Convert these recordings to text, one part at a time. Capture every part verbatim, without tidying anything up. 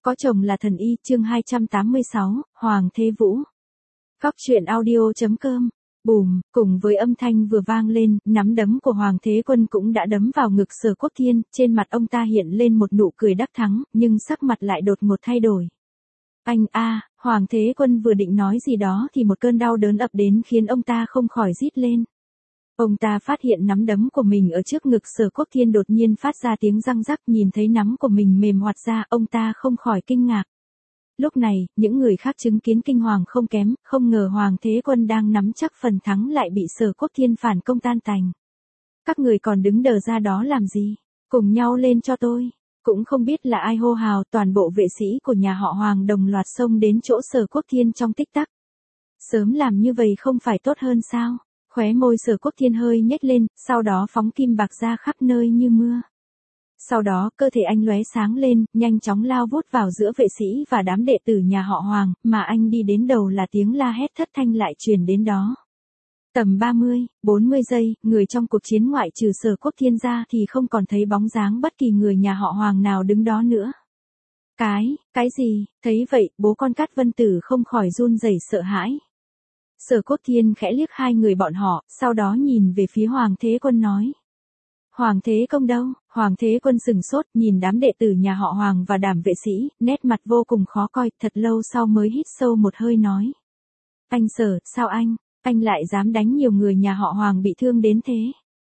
Có chồng là thần y, chương hai trăm tám mươi sáu, Hoàng Thế Vũ. Góc truyện audio.com. Bùm, cùng với âm thanh vừa vang lên, nắm đấm của Hoàng Thế Quân cũng đã đấm vào ngực Sở Quốc Thiên, trên mặt ông ta hiện lên một nụ cười đắc thắng, nhưng sắc mặt lại đột ngột thay đổi. Anh a, Hoàng Thế Quân vừa định nói gì đó thì một cơn đau đớn ập đến khiến ông ta không khỏi rít lên. Ông ta phát hiện nắm đấm của mình ở trước ngực Sở Quốc Thiên đột nhiên phát ra tiếng răng rắc, nhìn thấy nắm của mình mềm hoạt ra, ông ta không khỏi kinh ngạc. Lúc này, những người khác chứng kiến kinh hoàng không kém, không ngờ Hoàng Thế Quân đang nắm chắc phần thắng lại bị Sở Quốc Thiên phản công tan tành. Các người còn đứng đờ ra đó làm gì? Cùng nhau lên cho tôi. Cũng không biết là ai hô hào, toàn bộ vệ sĩ của nhà họ Hoàng đồng loạt xông đến chỗ Sở Quốc Thiên trong tích tắc. Sớm làm như vậy không phải tốt hơn sao? Khóe môi Sở Quốc Thiên hơi nhếch lên, sau đó phóng kim bạc ra khắp nơi như mưa. Sau đó, cơ thể anh lóe sáng lên, nhanh chóng lao vút vào giữa vệ sĩ và đám đệ tử nhà họ Hoàng, mà anh đi đến đầu là tiếng la hét thất thanh lại truyền đến đó. Tầm ba mươi, bốn mươi giây, người trong cuộc chiến ngoại trừ Sở Quốc Thiên ra thì không còn thấy bóng dáng bất kỳ người nhà họ Hoàng nào đứng đó nữa. Cái, cái gì? Thấy vậy, bố con Cát Vân Tử không khỏi run rẩy sợ hãi. Sở Quốc Thiên khẽ liếc hai người bọn họ, sau đó nhìn về phía Hoàng Thế Quân nói. Hoàng Thế Công đâu? Hoàng Thế Quân sừng sốt, nhìn đám đệ tử nhà họ Hoàng và đám vệ sĩ, nét mặt vô cùng khó coi, thật lâu sau mới hít sâu một hơi nói. Anh Sở, sao anh, anh lại dám đánh nhiều người nhà họ Hoàng bị thương đến thế?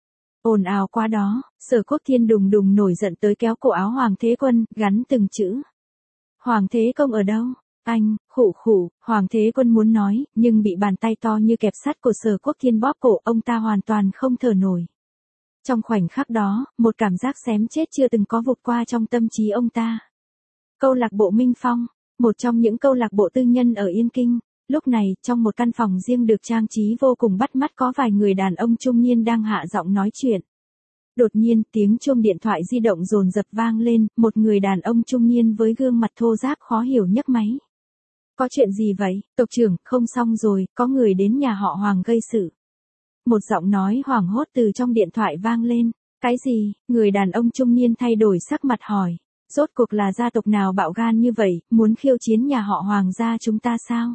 Ồn ào quá đó, Sở Quốc Thiên đùng đùng nổi giận tới kéo cổ áo Hoàng Thế Quân, gắn từng chữ. Hoàng Thế Công ở đâu? Anh, khụ khụ, Hoàng Thế Quân muốn nói, nhưng bị bàn tay to như kẹp sắt của Sở Quốc Thiên bóp cổ, ông ta hoàn toàn không thở nổi. Trong khoảnh khắc đó, một cảm giác xém chết chưa từng có vụt qua trong tâm trí ông ta. Câu lạc bộ Minh Phong, một trong những câu lạc bộ tư nhân ở Yên Kinh, lúc này, trong một căn phòng riêng được trang trí vô cùng bắt mắt có vài người đàn ông trung niên đang hạ giọng nói chuyện. Đột nhiên, tiếng chuông điện thoại di động dồn dập vang lên, một người đàn ông trung niên với gương mặt thô ráp khó hiểu nhấc máy. Có chuyện gì vậy, tộc trưởng? Không xong rồi, có người đến nhà họ Hoàng gây sự. Một giọng nói hoảng hốt từ trong điện thoại vang lên. Cái gì? Người đàn ông trung niên thay đổi sắc mặt hỏi. Rốt cuộc là gia tộc nào bạo gan như vậy, muốn khiêu chiến nhà họ Hoàng gia chúng ta sao?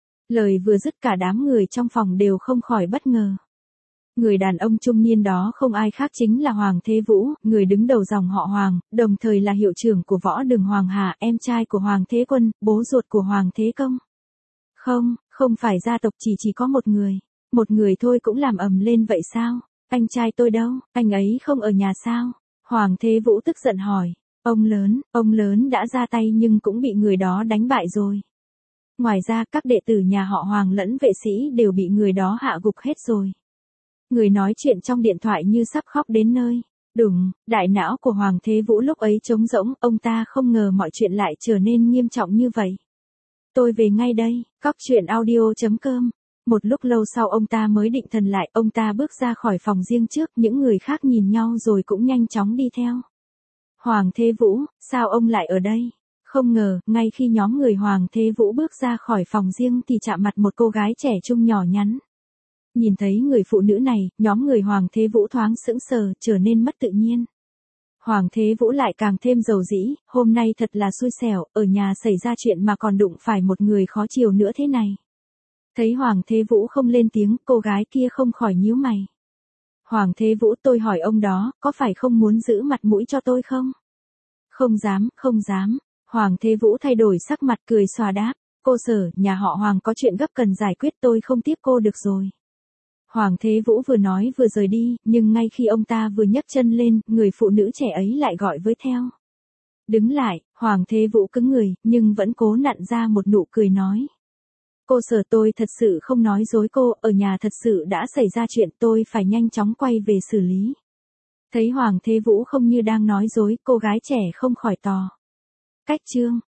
Lời vừa dứt cả đám người trong phòng đều không khỏi bất ngờ. Người đàn ông trung niên đó không ai khác chính là Hoàng Thế Vũ, người đứng đầu dòng họ Hoàng, đồng thời là hiệu trưởng của võ đường Hoàng Hà, em trai của Hoàng Thế Quân, bố ruột của Hoàng Thế Công. Không, không phải gia tộc chỉ chỉ có một người. Một người thôi cũng làm ầm lên vậy sao? Anh trai tôi đâu? Anh ấy không ở nhà sao? Hoàng Thế Vũ tức giận hỏi. Ông lớn, ông lớn đã ra tay nhưng cũng bị người đó đánh bại rồi. Ngoài ra các đệ tử nhà họ Hoàng lẫn vệ sĩ đều bị người đó hạ gục hết rồi. Người nói chuyện trong điện thoại như sắp khóc đến nơi. Đùng, đại não của Hoàng Thế Vũ lúc ấy trống rỗng, ông ta không ngờ mọi chuyện lại trở nên nghiêm trọng như vậy. Tôi về ngay đây, góc truyện audio.com. Một lúc lâu sau ông ta mới định thần lại, ông ta bước ra khỏi phòng riêng trước, những người khác nhìn nhau rồi cũng nhanh chóng đi theo. Hoàng Thế Vũ, sao ông lại ở đây? Không ngờ, ngay khi nhóm người Hoàng Thế Vũ bước ra khỏi phòng riêng thì chạm mặt một cô gái trẻ trung nhỏ nhắn. Nhìn thấy người phụ nữ này, nhóm người Hoàng Thế Vũ thoáng sững sờ, trở nên mất tự nhiên. Hoàng Thế Vũ lại càng thêm dầu dĩ, hôm nay thật là xui xẻo, ở nhà xảy ra chuyện mà còn đụng phải một người khó chiều nữa thế này. Thấy Hoàng Thế Vũ không lên tiếng, cô gái kia không khỏi nhíu mày. Hoàng Thế Vũ, tôi hỏi ông đó, có phải không muốn giữ mặt mũi cho tôi không? Không dám, không dám. Hoàng Thế Vũ thay đổi sắc mặt cười xòa đáp. Cô Sở, nhà họ Hoàng có chuyện gấp cần giải quyết, tôi không tiếp cô được rồi. Hoàng Thế Vũ vừa nói vừa rời đi, nhưng ngay khi ông ta vừa nhấc chân lên, người phụ nữ trẻ ấy lại gọi với theo. Đứng lại, Hoàng Thế Vũ cứng người, nhưng vẫn cố nặn ra một nụ cười nói. Cô Sở, tôi thật sự không nói dối cô, ở nhà thật sự đã xảy ra chuyện, tôi phải nhanh chóng quay về xử lý. Thấy Hoàng Thế Vũ không như đang nói dối, cô gái trẻ không khỏi tò. Cách chương.